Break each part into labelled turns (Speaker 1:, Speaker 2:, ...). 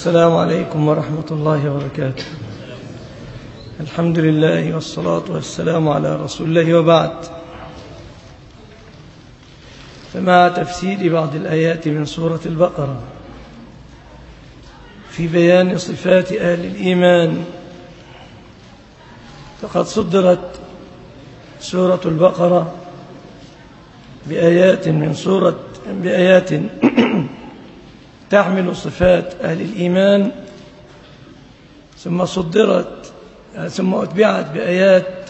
Speaker 1: السلام عليكم ورحمة الله وبركاته. الحمد لله والصلاة والسلام على رسول الله، وبعد. فمع تفسير بعض الآيات من سورة البقرة في بيان صفات أهل الإيمان، فقد صدرت سورة البقرة بآيات تحمل صفات أهل الإيمان، ثم أتبعت بآيات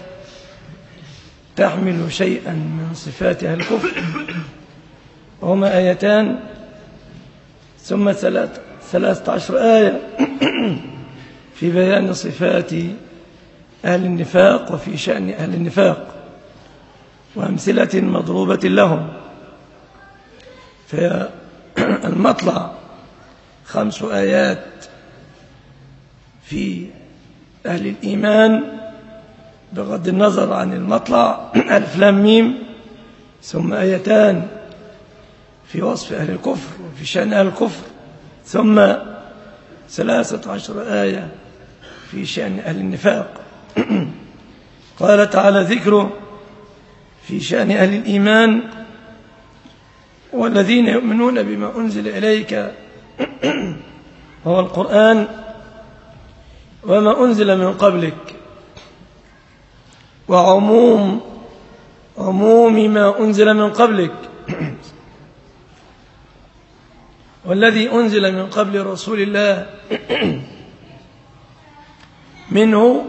Speaker 1: تحمل شيئا من صفات أهل الكفر، وهما آيتان، ثم 13 آية في بيان صفات أهل النفاق وفي شأن أهل النفاق وأمثلة مضروبة لهم. فالمطلع 5 آيات في أهل الإيمان بغض النظر عن المطلع ألف لام ميم، ثم آيتان في وصف أهل الكفر وفي شأن أهل الكفر، ثم 13 آية في شأن أهل النفاق. قال تعالى ذكره في شأن أهل الإيمان: والذين يؤمنون بما أنزل إليك هو القرآن وما أنزل من قبلك، وعموم ما أنزل من قبلك، والذي أنزل من قبل رسول الله منه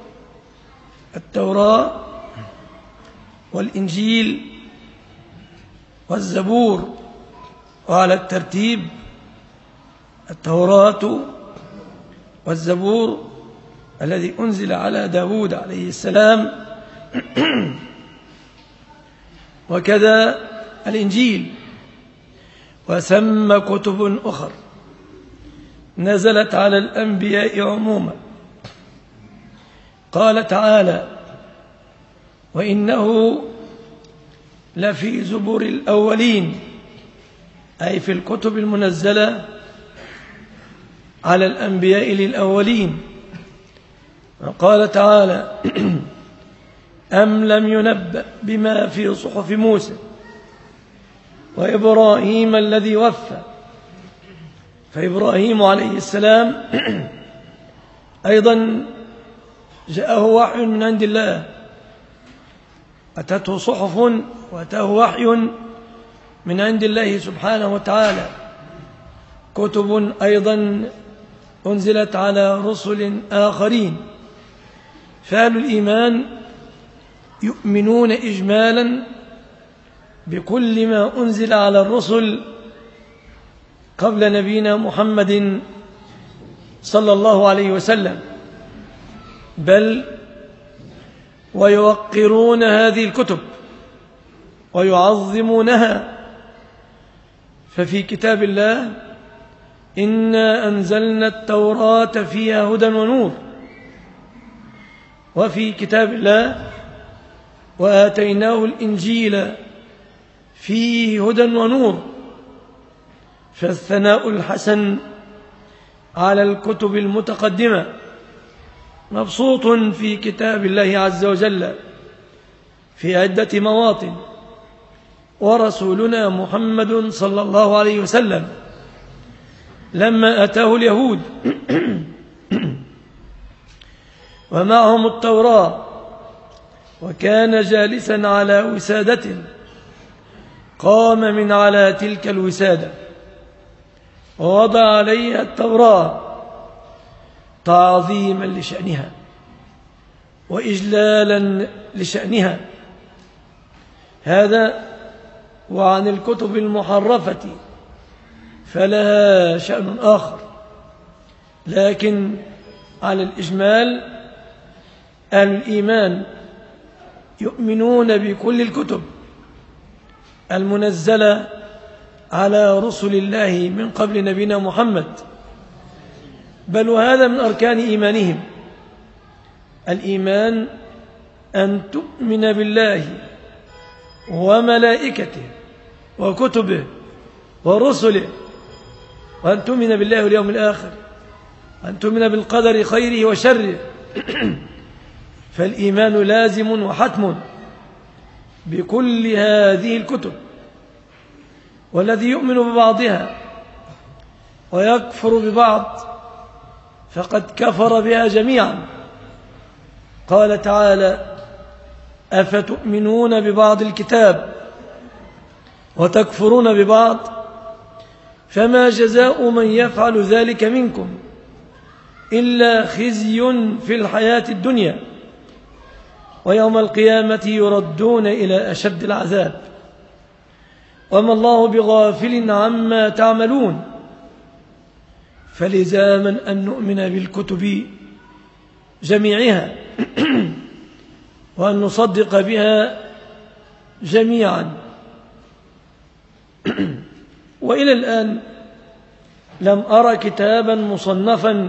Speaker 1: التوراة والإنجيل والزبور، وعلى الترتيب التوراة والزبور الذي أنزل على داود عليه السلام، وكذا الإنجيل، وثم كتب أخر نزلت على الأنبياء عموما. قال تعالى: وإنه لفي زبور الأولين، أي في الكتب المنزلة على الأنبياء للأولين. وقال تعالى: أم لم ينبأ بما في صحف موسى وإبراهيم الذي وفى. فإبراهيم عليه السلام أيضا جاءه وحي من عند الله، أتته صحف وأتاه وحي من عند الله سبحانه وتعالى، كتب أيضا أنزلت على رسل آخرين. فأهل الإيمان يؤمنون إجمالا بكل ما أنزل على الرسل قبل نبينا محمد صلى الله عليه وسلم، بل ويوقرون هذه الكتب ويعظمونها. ففي كتاب الله: إنا أنزلنا التوراة فيها هدى ونور. وفي كتاب الله: وآتيناه الإنجيل فيه هدى ونور. فالثناء الحسن على الكتب المتقدمة مبسوط في كتاب الله عز وجل في عدة مواطن. ورسولنا محمد صلى الله عليه وسلم لما أتاه اليهود ومعهم التوراة، وكان جالسا على وسادة، قام من على تلك الوسادة ووضع عليها التوراة تعظيما لشأنها وإجلالا لشأنها. هذا وعن الكتب المحرفة فلها شأن آخر، لكن على الإجمال أهل الإيمان يؤمنون بكل الكتب المنزلة على رسل الله من قبل نبينا محمد، بل وهذا من أركان إيمانهم. الإيمان أن تؤمن بالله وملائكته وكتبه ورسله، وأن تؤمن بالله واليوم الآخر أن تؤمن بالقدر خيره وشره. فالإيمان لازم وحتم بكل هذه الكتب، والذي يؤمن ببعضها ويكفر ببعض فقد كفر بها جميعا. قال تعالى: أفتؤمنون ببعض الكتاب وتكفرون ببعض فما جزاء من يفعل ذلك منكم إلا خزي في الحياة الدنيا ويوم القيامة يردون إلى أشد العذاب وما الله بغافل عما تعملون. فلزاما أن نؤمن بالكتب جميعها وأن نصدق بها جميعا. وإلى الآن لم أرى كتابا مصنفا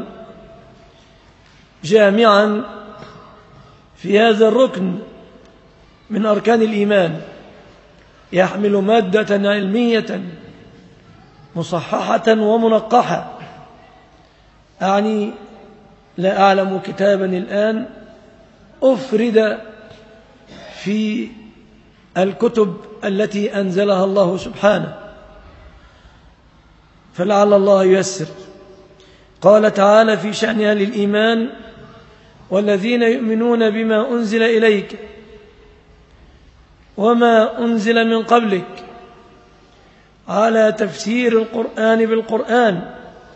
Speaker 1: جامعا في هذا الركن من أركان الإيمان يحمل مادة علمية مصححة ومنقحة. أعني لا أعلم كتابا الآن أفرد في الكتب التي أنزلها الله سبحانه، فلعل الله ييسر. قال تعالى في شأن أهل الإيمان: والذين يؤمنون بما أنزل إليك وما أنزل من قبلك على تفسير القرآن بالقرآن.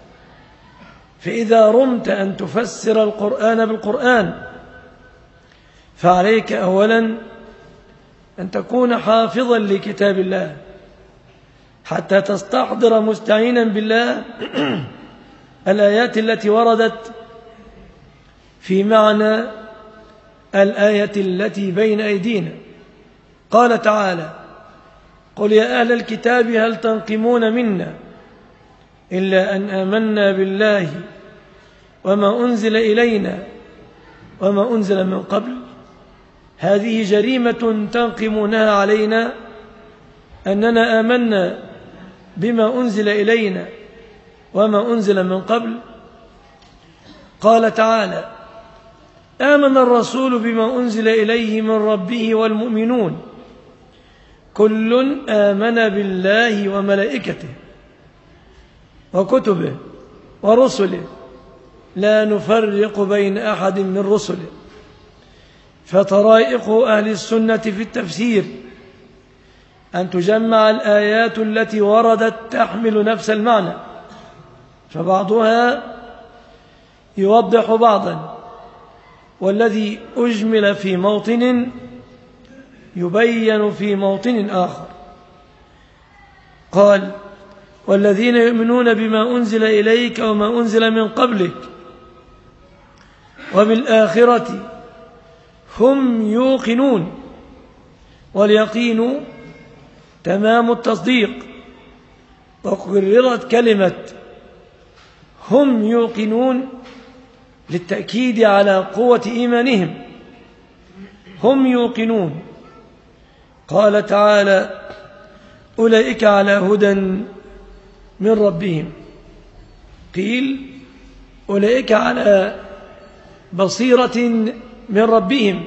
Speaker 1: فإذا رمت أن تفسر القرآن بالقرآن فعليك أولا أن تكون حافظا لكتاب الله حتى تستحضر مستعينا بالله الآيات التي وردت في معنى الآية التي بين أيدينا. قال تعالى: قل يا أهل الكتاب هل تنقمون منا إلا أن آمنا بالله وما أنزل إلينا وما أنزل من قبل. هذه جريمة تنقمونها علينا أننا آمنا بما أنزل إلينا وما أنزل من قبل. قال تعالى: آمن الرسول بما أنزل إليه من ربه والمؤمنون كل آمن بالله وملائكته وكتبه ورسله لا نفرق بين أحد من رسله. فطرائق أهل السنة في التفسير أن تجمع الآيات التي وردت تحمل نفس المعنى، فبعضها يوضح بعضا، والذي أجمل في موطن يبين في موطن آخر. قال: والذين يؤمنون بما أنزل إليك وما أنزل من قبلك وبالآخرة هم يوقنون. واليقين تمام التصديق، وقررت كلمة هم يوقنون للتأكيد على قوة إيمانهم. هم يوقنون. قال تعالى: أولئك على هدى من ربهم. قيل: أولئك على بصيرة من ربهم.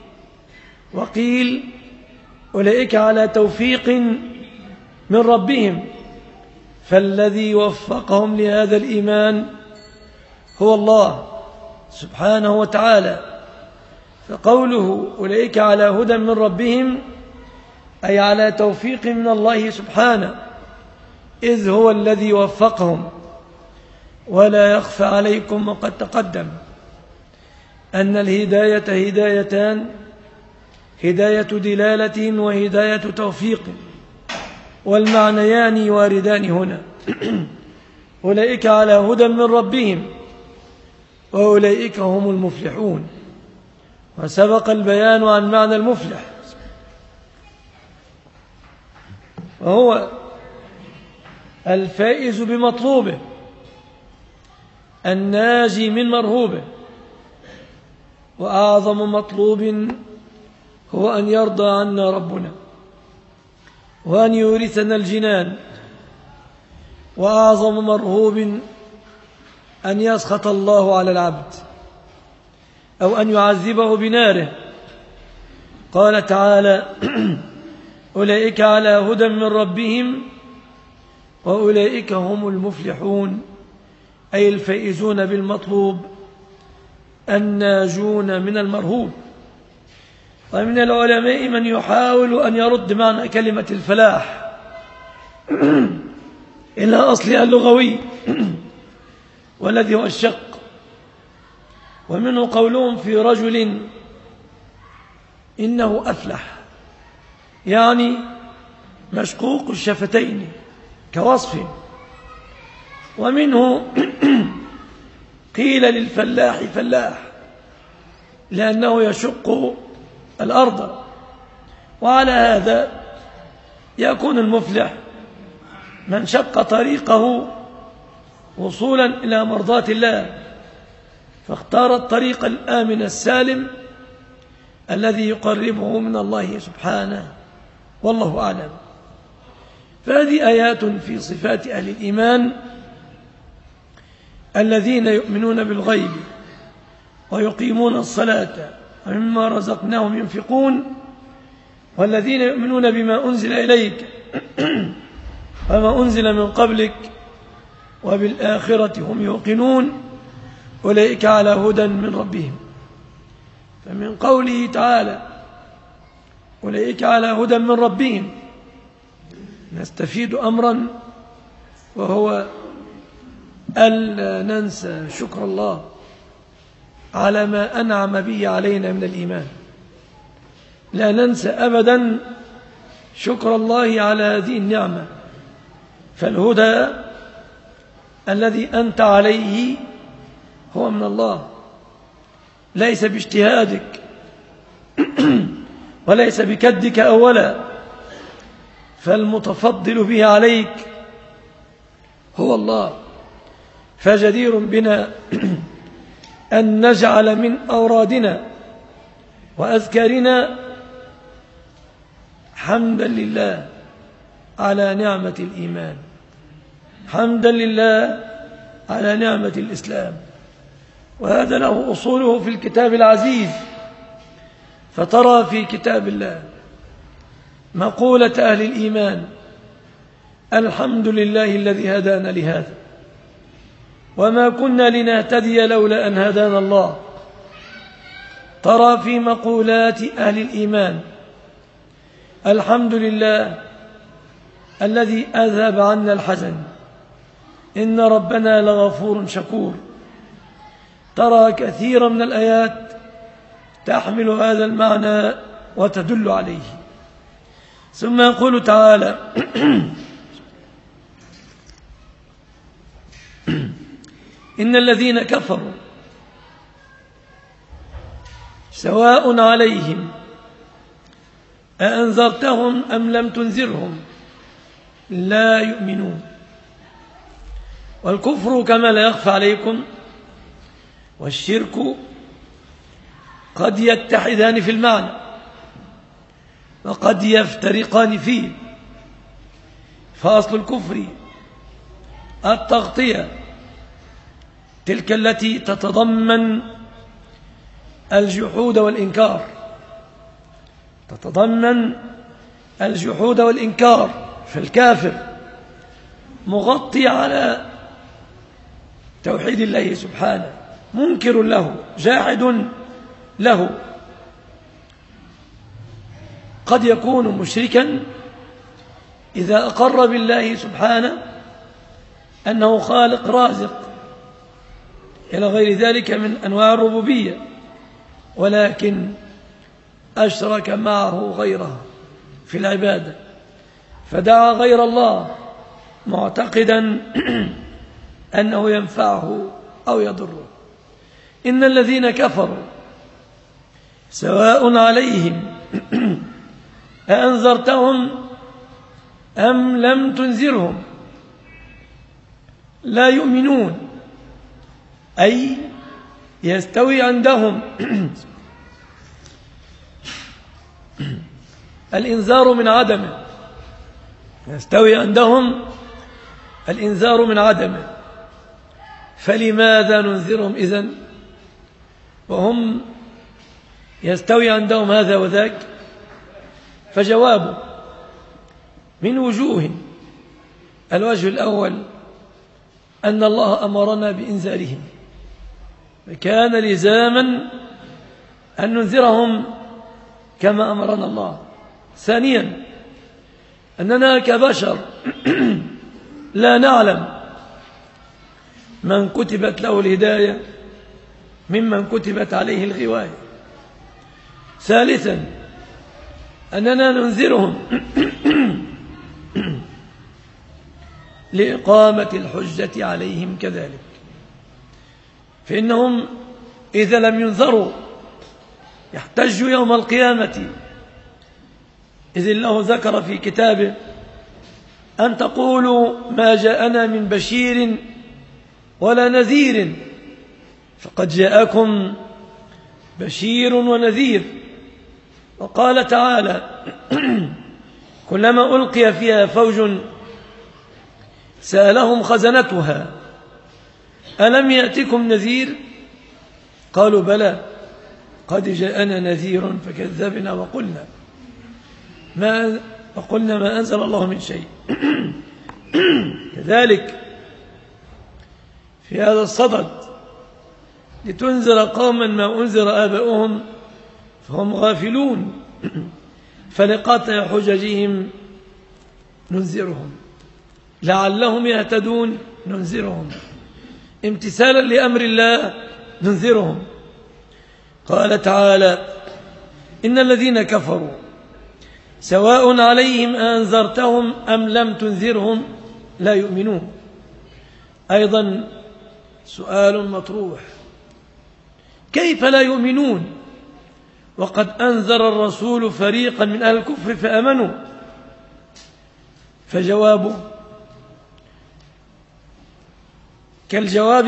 Speaker 1: وقيل: أولئك على توفيق من ربهم. فالذي وفقهم لهذا الإيمان هو الله سبحانه وتعالى. فقوله أولئك على هدى من ربهم أي على توفيق من الله سبحانه، إذ هو الذي وفقهم. ولا يخفى عليكم وقد تقدم أن الهداية هدايتان: هداية دلالة وهداية توفيق، والمعنيان واردان هنا. أولئك على هدى من ربهم وأولئك هم المفلحون. وسبق البيان عن معنى المفلح، وهو الفائز بمطلوبه الناجي من مرهوبه. وأعظم مطلوب هو أن يرضى عنا ربنا وأن يورثنا الجنان. وأعظم مرهوب أن يسخط الله على العبد أو أن يعذبه بناره. قال تعالى: أولئك على هدى من ربهم وأولئك هم المفلحون، أي الفائزون بالمطلوب الناجون من المرهوب. ومن العلماء من يحاول أن يرد معنى كلمة الفلاح إلى أصلها اللغوي والذي هو الشق، ومنه قولهم في رجل إنه أفلح، يعني مشقوق الشفتين كوصف. ومنه قيل للفلاح فلاح لأنه يشق الأرض. وعلى هذا يكون المفلح من شق طريقه وصولا إلى مرضاة الله، فاختار الطريق الآمن السالم الذي يقربه من الله سبحانه، والله أعلم. فهذه آيات في صفات أهل الإيمان الذين يؤمنون بالغيب ويقيمون الصلاة ومما رزقناهم ينفقون، والذين يؤمنون بما أنزل إليك وما أنزل من قبلك وبالآخرة هم يوقنون، أولئك على هدى من ربهم. فمن قوله تعالى أولئك على هدى من ربهم نستفيد أمرا، وهو ألا ننسى شكر الله على ما أنعم به علينا من الإيمان. لا ننسى أبدا شكر الله على هذه النعمة. فالهدى الذي أنت عليه هو من الله، ليس باجتهادك وليس بكدك أولا، فالمتفضل به عليك هو الله. فجدير بنا أن نجعل من أورادنا وأذكارنا حمدا لله على نعمة الإيمان، حمدا لله على نعمة الإسلام. وهذا له أصوله في الكتاب العزيز. فترى في كتاب الله مقولة أهل الإيمان: الحمد لله الذي هدانا لهذا وما كنا لنهتدي لولا أن هدانا الله. ترى في مقولات أهل الإيمان: الحمد لله الذي أذهب عنا الحزن إن ربنا لغفور شكور. ترى كثيرا من الآيات تحمل هذا المعنى وتدل عليه. ثم يقول تعالى: إن الذين كفروا سواء عليهم أأنذرتهم أم لم تنذرهم لا يؤمنون. والكفر كما لا يخفى عليكم والشرك قد يتحدان في المعنى وقد يفترقان فيه. فأصل الكفر التغطية، تلك التي تتضمن الجحود والإنكار، تتضمن الجحود والإنكار. فالكافر مغطي على توحيد الله سبحانه، منكر له، جاحد له. قد يكون مشركا إذا أقر بالله سبحانه أنه خالق رازق إلى غير ذلك من أنواع الربوبية، ولكن أشرك معه غيره في العبادة، فدعا غير الله معتقدا أنه ينفعه أو يضره. إن الذين كفروا سواء عليهم أأنذرتهم أم لم تنذرهم لا يؤمنون، أي يستوي عندهم الإنذار من عدمه، يستوي عندهم الإنذار من عدمه. فلماذا ننذرهم إذن وهم يستوي عندهم هذا وذاك؟ فجوابه من وجوه. الوجه الأول أن الله أمرنا بإنذارهم، فكان لزاما أن ننذرهم كما أمرنا الله. ثانيا أننا كبشر لا نعلم من كتبت له الهداية ممن كتبت عليه الغواية. ثالثا أننا ننذرهم لإقامة الحجة عليهم كذلك، فإنهم إذا لم ينذروا يحتجوا يوم القيامة، إذ الله ذكر في كتابه أن تقولوا ما جاءنا من بشير ولا نذير، فقد جاءكم بشير ونذير. وقال تعالى كلما ألقي فيها فوج سألهم خزنتها ألم يأتكم نذير قالوا بلى قد جاءنا نذير فكذبنا وقلنا ما أنزل الله من شيء. كذلك في هذا الصدد لتنذر قوما ما أنذر آباؤهم فهم غافلون، فلقاطع حججهم ننذرهم، لعلهم يهتدون ننذرهم، امتثالا لأمر الله ننذرهم. قال تعالى إن الذين كفروا سواء عليهم أنذرتهم أم لم تنذرهم لا يؤمنون. أيضا سؤال مطروح، كيف لا يؤمنون وقد أنذر الرسول فريقا من أهل الكفر فآمنوا؟ فجوابه كالجواب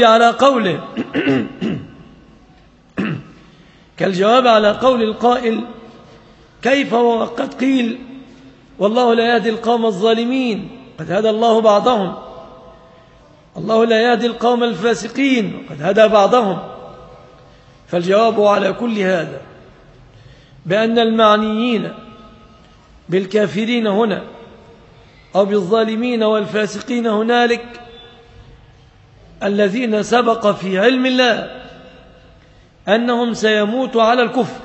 Speaker 1: على قول القائل كيف وقد قيل والله لا يهدي القوم الظالمين قد هدى الله بعضهم، الله لا يهدي القوم الفاسقين وقد هدى بعضهم. فالجواب على كل هذا بأن المعنيين بالكافرين هنا أو بالظالمين والفاسقين هنالك الذين سبق في علم الله أنهم سيموتوا على الكفر،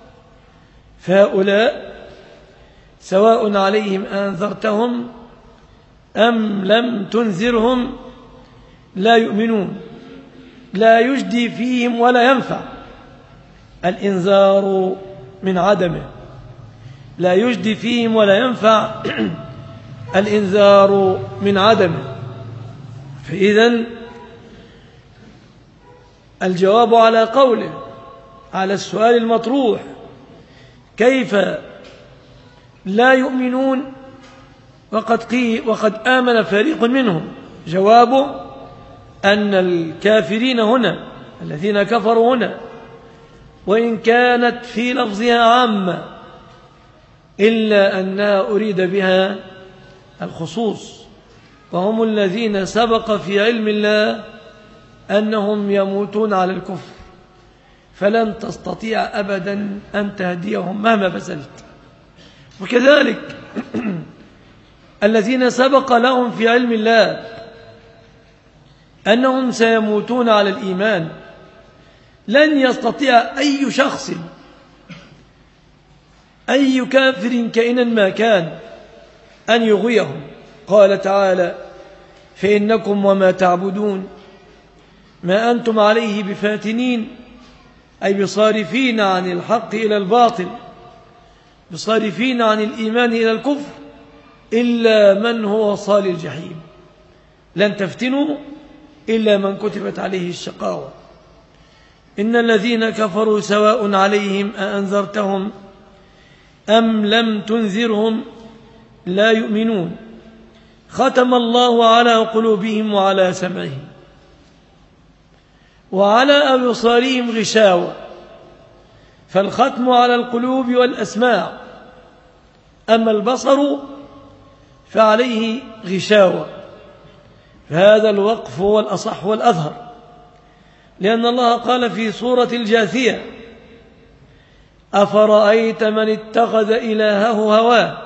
Speaker 1: فهؤلاء سواء عليهم أنذرتهم أم لم تنذرهم لا يؤمنون، لا يجدي فيهم ولا ينفع الإنذار من عدمه، لا يجدي فيهم ولا ينفع الإنذار من عدمه. فإذن الجواب على قوله على السؤال المطروح كيف لا يؤمنون وقد آمن فريق منهم، جوابه أن الكافرين هنا الذين كفروا هنا وإن كانت في لفظها عامة إلا أنها أريد بها الخصوص، وهم الذين سبق في علم الله أنهم يموتون على الكفر، فلن تستطيع أبدا أن تهديهم مهما بذلت. وكذلك الذين سبق لهم في علم الله أنهم سيموتون على الإيمان لن يستطيع أي شخص أي كافر كائنا ما كان أن يغويهم. قال تعالى فإنكم وما تعبدون ما أنتم عليه بفاتنين، أي بصارفين عن الحق إلى الباطل، بصارفين عن الإيمان إلى الكفر، إلا من هو صال الجحيم. لن تفتنوا إلا من كتبت عليه الشقاوة. إن الذين كفروا سواء عليهم أأنذرتهم أم لم تنذرهم لا يؤمنون. ختم الله على قلوبهم وعلى سمعهم وعلى أبصارهم غشاوة، فالختم على القلوب والأسماع، أما البصر فعليه غشاوة. فهذا الوقف هو الأصح والأظهر، لأن الله قال في سورة الجاثية: أفرأيت من اتخذ إلهه هواه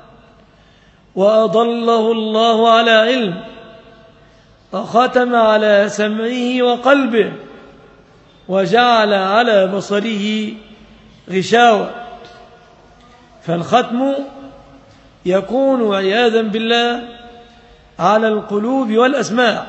Speaker 1: وأضله الله على علم وختم على سمعه وقلبه وجعل على بصره غشاوة. فالختم يكون عياذا بالله على القلوب والأسماع،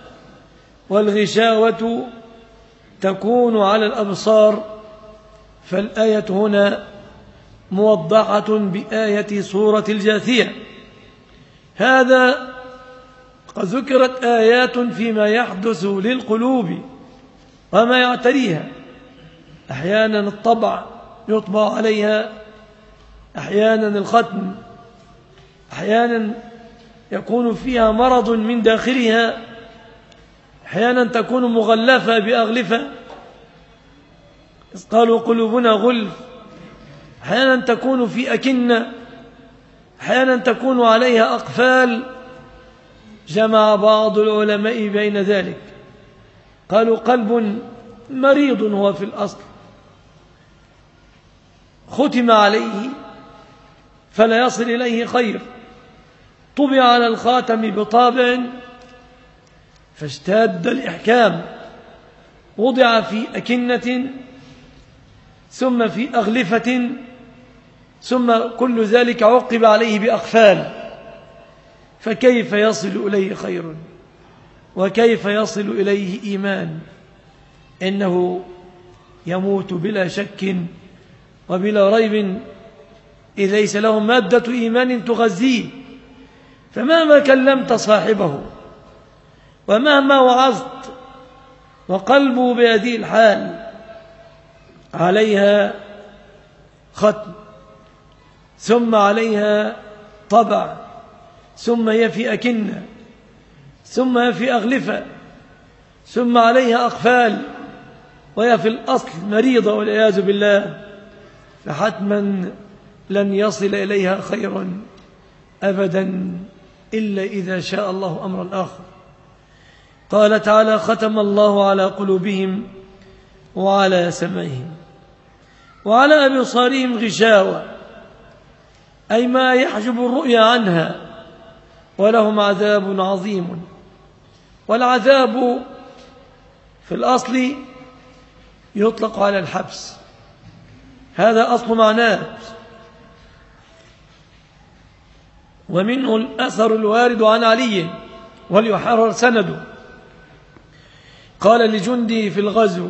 Speaker 1: والغشاوة تكون على الأبصار. فالآية هنا موضحة بآية سورة الجاثية. هذا قد ذكرت آيات فيما يحدث للقلوب وما يعتريها. أحيانا الطبع يطبع عليها، أحيانا الختم، أحيانا يكون فيها مرض من داخلها، أحيانا تكون مغلفة بأغلفة قالوا قلوبنا غلف، أحيانا تكون في أكنة، أحيانا تكون عليها أقفال. جمع بعض العلماء بين ذلك، قالوا قلب مريض هو في الأصل، ختم عليه فلا يصل إليه خير، طبع على الخاتم بطابع فاشتد الإحكام، وضع في أكنة ثم في أغلفة، ثم كل ذلك عقب عليه بأقفال، فكيف يصل إليه خير وكيف يصل إليه إيمان؟ إنه يموت بلا شك وبلا ريب إذ ليس له مادة إيمان تغذيه. فمهما كلمت صاحبه ومهما وعظت وقلبه بهذه الحال عليها ختم، ثم عليها طبع، ثم هي في أكنة، ثم هي في أغلفة، ثم عليها أقفال، وهي في الأصل مريضة والعياذ بالله، فحتما لن يصل إليها خير أبدا إلا إذا شاء الله أمرا آخر. قال تعالى: ختم الله على قلوبهم وعلى سمعهم وعلى أبصارهم غشاوة، أي ما يحجب الرؤيا عنها، ولهم عذاب عظيم. والعذاب في الأصل يطلق على الحبس، هذا أصل معناه، ومنه الأثر الوارد عن علي وليحرر سنده. قال لجندي في الغزو: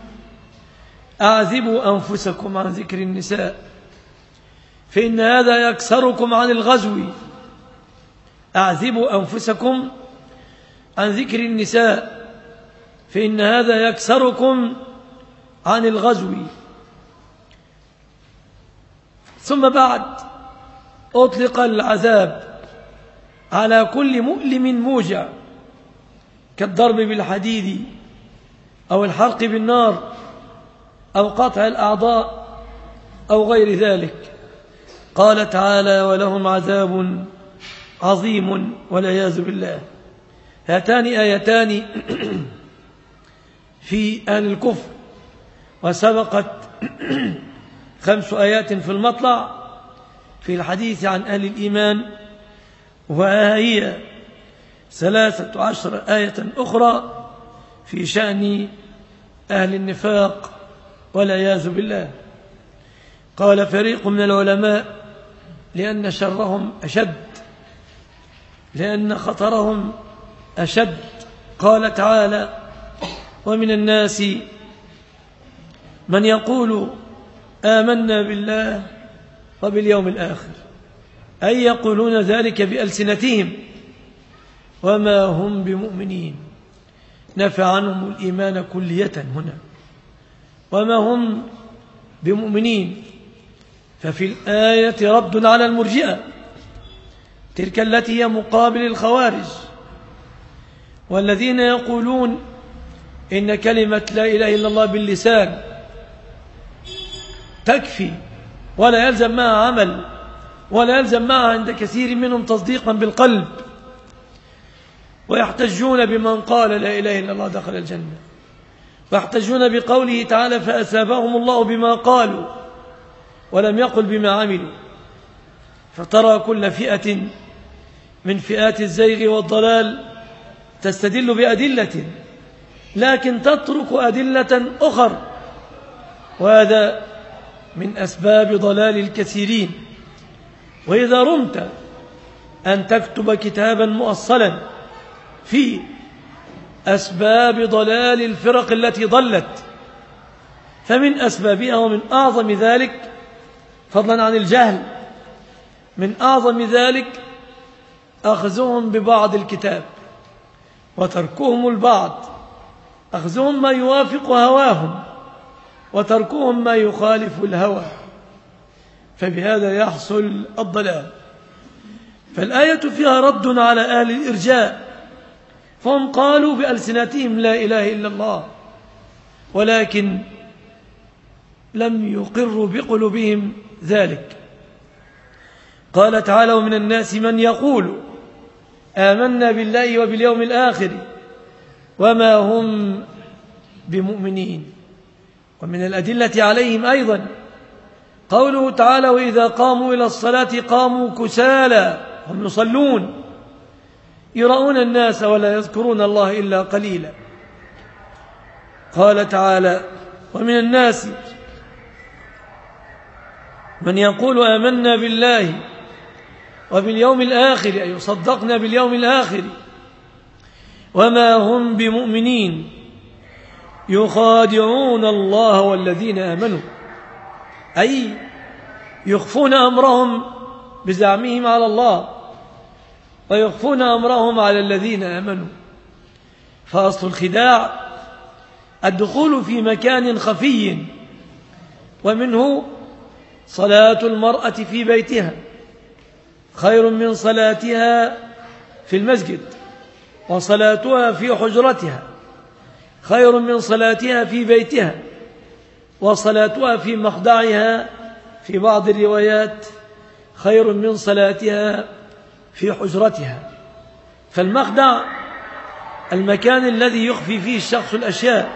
Speaker 1: أعذبوا أنفسكم عن ذكر النساء فإن هذا يكسركم عن الغزو. أعذبوا أنفسكم عن ذكر النساء فإن هذا يكسركم عن الغزو. ثم بعد أطلق العذاب على كل مؤلم موجع كالضرب بالحديد أو الحرق بالنار أو قطع الأعضاء أو غير ذلك. قال تعالى: ولهم عذاب عظيم والعياذ بالله. هاتان آيتان في أهل الكفر، وسبقت 5 آيات في المطلع في الحديث عن أهل الإيمان، وهي 13 آية أخرى في شأن أهل النفاق والعياذ بالله. قال فريق من العلماء: لأن شرهم أشد، لأن خطرهم أشد. قال تعالى: ومن الناس من يقول آمنا بالله وباليوم الآخر، أي يقولون ذلك بألسنتهم وما هم بمؤمنين. نفى عنهم الإيمان كلية هنا، وما هم بمؤمنين. ففي الآية رد على المرجئة، تلك التي هي مقابل الخوارج، والذين يقولون إن كلمة لا إله إلا الله باللسان تكفي ولا يلزم معها عمل، ولا يلزم معها عند كثير منهم تصديقا بالقلب، ويحتجون بمن قال لا إله إلا الله دخل الجنة. ويحتجون بقوله تعالى فأثابهم الله بما قالوا ولم يقل بما عملوا. فترى كل فئة من فئات الزيغ والضلال تستدل بأدلة لكن تترك أدلة أخر، وهذا من أسباب ضلال الكثيرين. وإذا رمت أن تكتب كتابا مؤصلا في أسباب ضلال الفرق التي ضلت، فمن أسبابها ومن أعظم ذلك فضلا عن الجهل، من أعظم ذلك أخذهم ببعض الكتاب وتركهم البعض، أخذهم ما يوافق هواهم وتركهم ما يخالف الهوى، فبهذا يحصل الضلال. فالآية فيها رد على أهل الإرجاء، فهم قالوا بألسنتهم لا إله إلا الله ولكن لم يقروا بقلوبهم ذلك. قال تعالى ومن الناس من يقول آمنا بالله وباليوم الآخر وما هم بمؤمنين. ومن الأدلة عليهم أيضا قوله تعالى وإذا قاموا إلى الصلاة قاموا كسالى، هم يصلون يراؤون الناس ولا يذكرون الله إلا قليلا. قال تعالى ومن الناس من يقول آمنا بالله وباليوم الآخر، أي يصدقنا باليوم الآخر، وما هم بمؤمنين يخادعون الله والذين آمنوا، أي يخفون أمرهم بزعمهم على الله ويخفون أمرهم على الذين آمنوا. فأصل الخداع الدخول في مكان خفي، ومنه صلاة المرأة في بيتها خير من صلاتها في المسجد، وصلاتها في حجرتها خير من صلاتها في بيتها، وصلاتها في مخدعها في بعض الروايات خير من صلاتها في حجرتها. فالمخدع المكان الذي يخفي فيه الشخص الأشياء.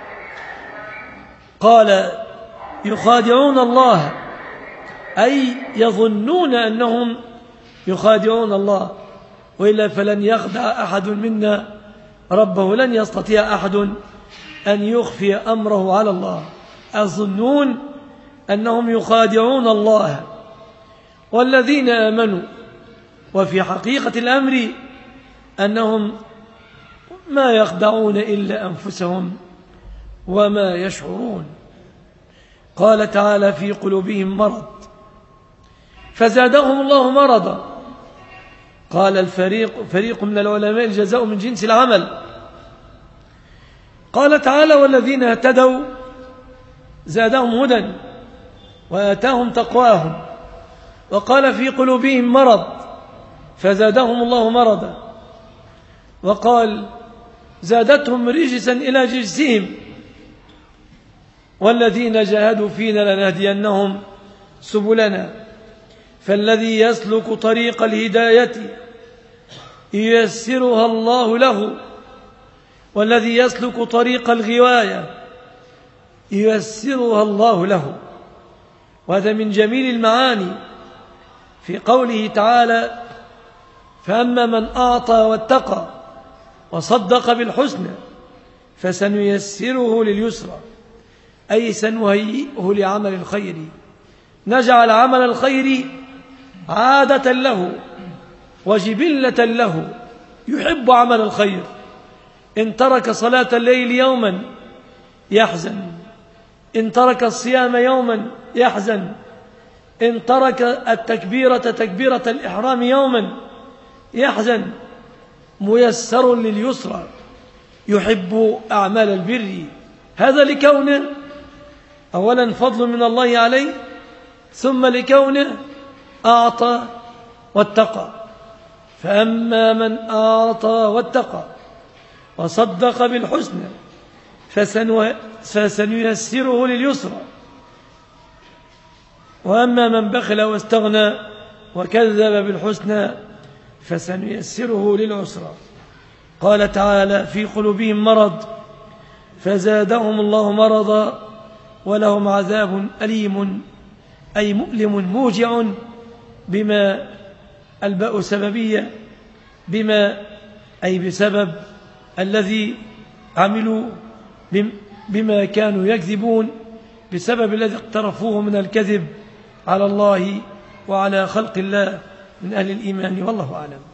Speaker 1: قال يخادعون الله، أي يظنون أنهم يخادعون الله، وإلا فلن يخدع أحد منا ربه، لن يستطيع أحد أن يخفي أمره على الله. يظنون أنهم يخادعون الله والذين آمنوا، وفي حقيقة الأمر أنهم ما يخدعون إلا أنفسهم وما يشعرون. قال تعالى في قلوبهم مرض فزادهم الله مرضا. قال فريق من العلماء الجزاء من جنس العمل. قال تعالى والذين اهتدوا زادهم هدى وآتاهم تقواهم. وقال في قلوبهم مرض فزادهم الله مرضا. وقال زادتهم رجسا إلى رجسهم والذين جاهدوا فينا لنهدينهم سبلنا. فالذي يسلك طريق الهداية ييسرها الله له، والذي يسلك طريق الغواية ييسرها الله له. وهذا من جميل المعاني في قوله تعالى فأما من أعطى واتقى وصدق بالحسنى فسنيسره لليسرى، أي سنهيئه لعمل الخير، نجعل عمل الخير عادة له وجبلة له، يحب عمل الخير. إن ترك صلاة الليل يوما يحزن، إن ترك الصيام يوما يحزن، إن ترك التكبيرة تكبيرة الإحرام يوما يحزن. ميسر لليسرى، يحب أعمال البر. هذا لكونه أولا فضل من الله عليه، ثم لكونه أعطى واتقى. فأما من أعطى واتقى وصدق بالحسنى فسنيسره لليسرى، وأما من بخل واستغنى وكذب بالحسنى فسنيسره للعسرى. قال تعالى في قلوبهم مرض فزادهم الله مرضا ولهم عذاب أليم أي مؤلم موجع بما الباء سببية بما أي بسبب الذي عملوا بما كانوا يكذبون بسبب الذي اقترفوه من الكذب على الله وعلى خلق الله من أهل الإيمان والله أعلم.